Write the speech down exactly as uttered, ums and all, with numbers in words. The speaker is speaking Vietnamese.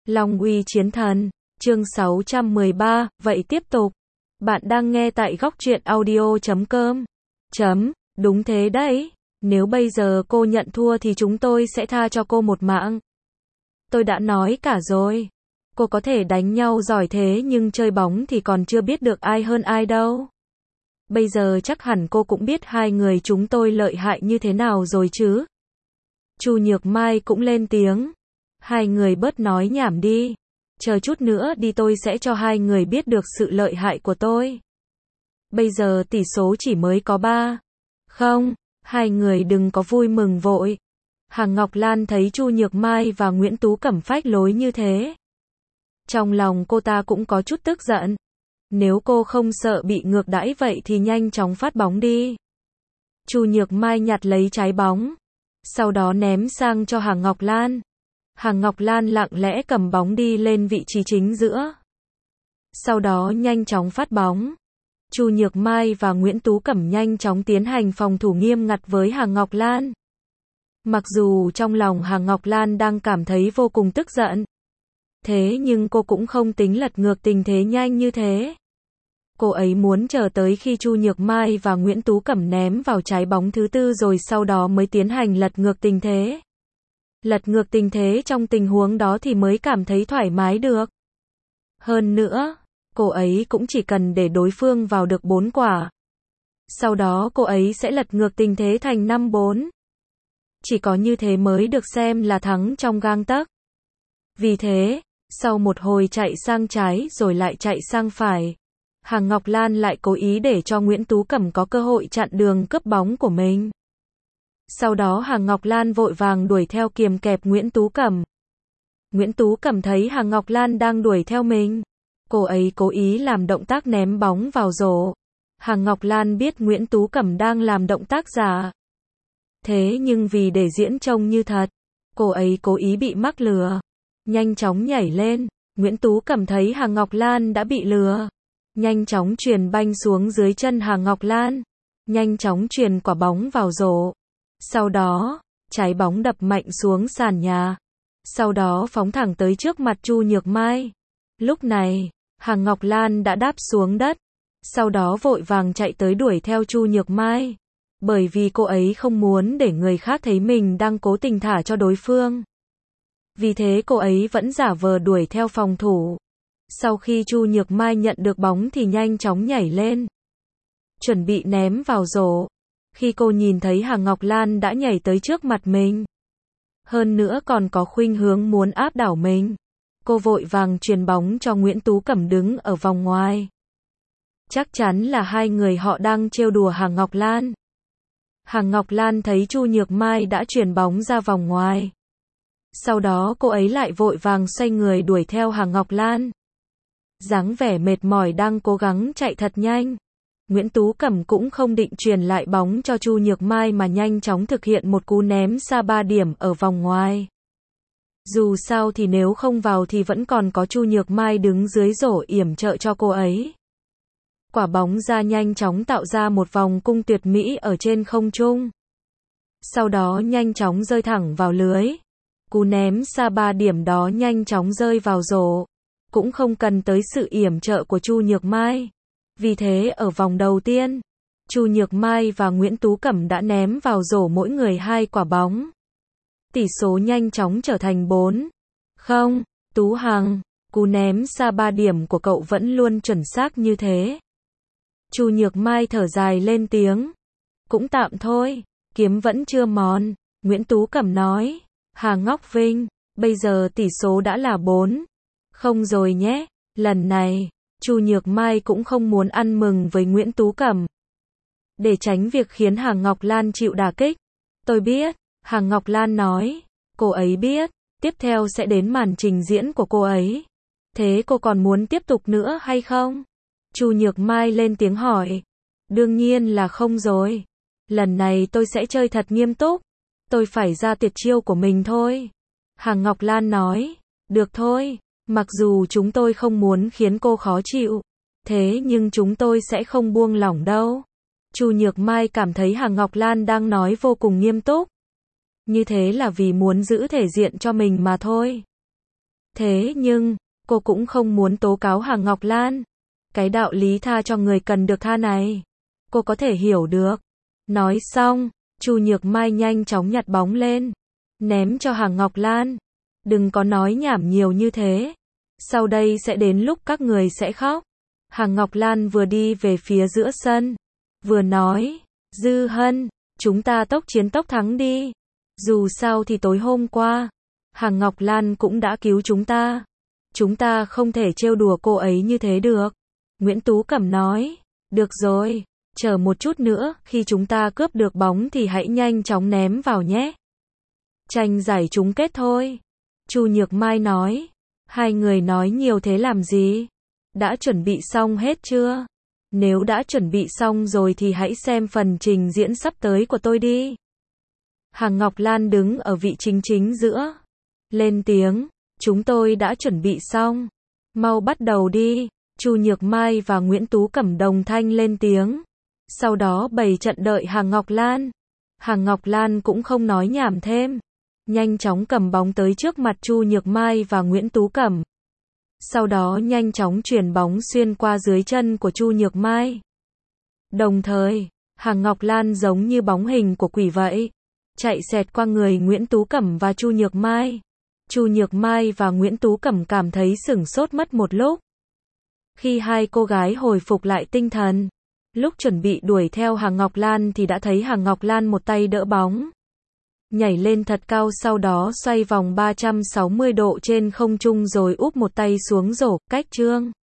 Long uy chiến thần, chương sáu trăm mười ba, vậy tiếp tục. Bạn đang nghe tại góc truyện audio chấm com. Chấm, đúng thế đấy. Nếu bây giờ cô nhận thua thì chúng tôi sẽ tha cho cô một mạng. Tôi đã nói cả rồi. Cô có thể đánh nhau giỏi thế nhưng chơi bóng thì còn chưa biết được ai hơn ai đâu. Bây giờ chắc hẳn cô cũng biết hai người chúng tôi lợi hại như thế nào rồi chứ. Chu Nhược Mai cũng lên tiếng. Hai người bớt nói nhảm đi. Chờ chút nữa đi tôi sẽ cho hai người biết được sự lợi hại của tôi. Bây giờ tỷ số chỉ mới có ba. Không, hai người đừng có vui mừng vội. Hằng Ngọc Lan thấy Chu Nhược Mai và Nguyễn Tú Cẩm phách lối như thế. Trong lòng cô ta cũng có chút tức giận. Nếu cô không sợ bị ngược đãi vậy thì nhanh chóng phát bóng đi. Chu Nhược Mai nhặt lấy trái bóng. Sau đó ném sang cho Hằng Ngọc Lan. Hằng Ngọc Lan lặng lẽ cầm bóng đi lên vị trí chính giữa. Sau đó nhanh chóng phát bóng. Chu Nhược Mai và Nguyễn Tú Cẩm nhanh chóng tiến hành phòng thủ nghiêm ngặt với Hằng Ngọc Lan. Mặc dù trong lòng Hằng Ngọc Lan đang cảm thấy vô cùng tức giận. Thế nhưng cô cũng không tính lật ngược tình thế nhanh như thế. Cô ấy muốn chờ tới khi Chu Nhược Mai và Nguyễn Tú Cẩm ném vào trái bóng thứ tư rồi sau đó mới tiến hành lật ngược tình thế. Lật ngược tình thế trong tình huống đó thì mới cảm thấy thoải mái được. Hơn nữa, cô ấy cũng chỉ cần để đối phương vào được bốn quả. Sau đó cô ấy sẽ lật ngược tình thế thành năm bốn. Chỉ có như thế mới được xem là thắng trong gang tấc. Vì thế, sau một hồi chạy sang trái rồi lại chạy sang phải, Hằng Ngọc Lan lại cố ý để cho Nguyễn Tú Cẩm có cơ hội chặn đường cướp bóng của mình. Sau đó Hằng Ngọc Lan vội vàng đuổi theo kiềm kẹp Nguyễn Tú Cẩm. Nguyễn Tú Cẩm thấy Hằng Ngọc Lan đang đuổi theo mình. Cô ấy cố ý làm động tác ném bóng vào rổ. Hằng Ngọc Lan biết Nguyễn Tú Cẩm đang làm động tác giả. Thế nhưng vì để diễn trông như thật, cô ấy cố ý bị mắc lừa. Nhanh chóng nhảy lên. Nguyễn Tú Cẩm thấy Hằng Ngọc Lan đã bị lừa. Nhanh chóng chuyền banh xuống dưới chân Hằng Ngọc Lan. Nhanh chóng chuyền quả bóng vào rổ. Sau đó, trái bóng đập mạnh xuống sàn nhà. Sau đó phóng thẳng tới trước mặt Chu Nhược Mai. Lúc này, Hằng Ngọc Lan đã đáp xuống đất. Sau đó vội vàng chạy tới đuổi theo Chu Nhược Mai. Bởi vì cô ấy không muốn để người khác thấy mình đang cố tình thả cho đối phương. Vì thế cô ấy vẫn giả vờ đuổi theo phòng thủ. Sau khi Chu Nhược Mai nhận được bóng thì nhanh chóng nhảy lên. Chuẩn bị ném vào rổ. Khi cô nhìn thấy Hằng Ngọc Lan đã nhảy tới trước mặt mình. Hơn nữa còn có khuynh hướng muốn áp đảo mình. Cô vội vàng chuyền bóng cho Nguyễn Tú Cẩm đứng ở vòng ngoài. Chắc chắn là hai người họ đang trêu đùa Hằng Ngọc Lan. Hằng Ngọc Lan thấy Chu Nhược Mai đã chuyền bóng ra vòng ngoài. Sau đó cô ấy lại vội vàng xoay người đuổi theo Hằng Ngọc Lan. Dáng vẻ mệt mỏi đang cố gắng chạy thật nhanh. Nguyễn Tú Cẩm cũng không định truyền lại bóng cho Chu Nhược Mai mà nhanh chóng thực hiện một cú ném xa ba điểm ở vòng ngoài. Dù sao thì nếu không vào thì vẫn còn có Chu Nhược Mai đứng dưới rổ yểm trợ cho cô ấy. Quả bóng ra nhanh chóng tạo ra một vòng cung tuyệt mỹ ở trên không trung. Sau đó nhanh chóng rơi thẳng vào lưới. Cú ném xa ba điểm đó nhanh chóng rơi vào rổ. Cũng không cần tới sự yểm trợ của Chu Nhược Mai. Vì thế ở vòng đầu tiên, Chu Nhược Mai và Nguyễn Tú Cẩm đã ném vào rổ mỗi người hai quả bóng. Tỷ số nhanh chóng trở thành bốn không. Tú Hằng, cú ném xa ba điểm của cậu vẫn luôn chuẩn xác như thế. Chu Nhược Mai thở dài lên tiếng. Cũng tạm thôi, kiếm vẫn chưa mòn. Nguyễn Tú Cẩm nói. Hà Ngọc Vinh, bây giờ tỷ số đã là bốn không rồi nhé. Lần này, Chu Nhược Mai cũng không muốn ăn mừng với Nguyễn Tú Cẩm. Để tránh việc khiến Hằng Ngọc Lan chịu đả kích. Tôi biết, Hằng Ngọc Lan nói. Cô ấy biết, tiếp theo sẽ đến màn trình diễn của cô ấy. Thế cô còn muốn tiếp tục nữa hay không? Chu Nhược Mai lên tiếng hỏi. Đương nhiên là không rồi. Lần này tôi sẽ chơi thật nghiêm túc. Tôi phải ra tuyệt chiêu của mình thôi. Hằng Ngọc Lan nói. Được thôi. Mặc dù chúng tôi không muốn khiến cô khó chịu, thế nhưng chúng tôi sẽ không buông lỏng đâu. Chu Nhược Mai cảm thấy Hằng Ngọc Lan đang nói vô cùng nghiêm túc. Như thế là vì muốn giữ thể diện cho mình mà thôi. Thế nhưng, cô cũng không muốn tố cáo Hàng Ngọc Lan. Cái đạo lý tha cho người cần được tha này, cô có thể hiểu được. Nói xong, Chu Nhược Mai nhanh chóng nhặt bóng lên, ném cho Hàng Ngọc Lan. Đừng có nói nhảm nhiều như thế. Sau đây sẽ đến lúc các người sẽ khóc. Hàng Ngọc Lan vừa đi về phía giữa sân, vừa nói, Dư Hân, chúng ta tốc chiến tốc thắng đi. Dù sao thì tối hôm qua, Hàng Ngọc Lan cũng đã cứu chúng ta. Chúng ta không thể trêu đùa cô ấy như thế được. Nguyễn Tú Cẩm nói, được rồi, chờ một chút nữa, khi chúng ta cướp được bóng thì hãy nhanh chóng ném vào nhé. Tranh giải chung kết thôi. Chu Nhược Mai nói, hai người nói nhiều thế làm gì? Đã chuẩn bị xong hết chưa? Nếu đã chuẩn bị xong rồi thì hãy xem phần trình diễn sắp tới của tôi đi. Hàng Ngọc Lan đứng ở vị chính chính giữa, lên tiếng, chúng tôi đã chuẩn bị xong. Mau bắt đầu đi. Chu Nhược Mai và Nguyễn Tú Cẩm đồng thanh lên tiếng. Sau đó bày trận đợi Hàng Ngọc Lan. Hàng Ngọc Lan cũng không nói nhảm thêm, nhanh chóng cầm bóng tới trước mặt Chu Nhược Mai và Nguyễn Tú Cẩm. Sau đó nhanh chóng chuyền bóng xuyên qua dưới chân của Chu Nhược Mai. Đồng thời, Hàng Ngọc Lan giống như bóng hình của quỷ vậy, chạy xẹt qua người Nguyễn Tú Cẩm và Chu Nhược Mai. Chu Nhược Mai và Nguyễn Tú Cẩm cảm thấy sửng sốt mất một lúc. Khi hai cô gái hồi phục lại tinh thần, lúc chuẩn bị đuổi theo Hàng Ngọc Lan thì đã thấy Hàng Ngọc Lan một tay đỡ bóng, nhảy lên thật cao, sau đó xoay vòng ba trăm sáu mươi độ trên không trung rồi úp một tay xuống rổ, cách chương.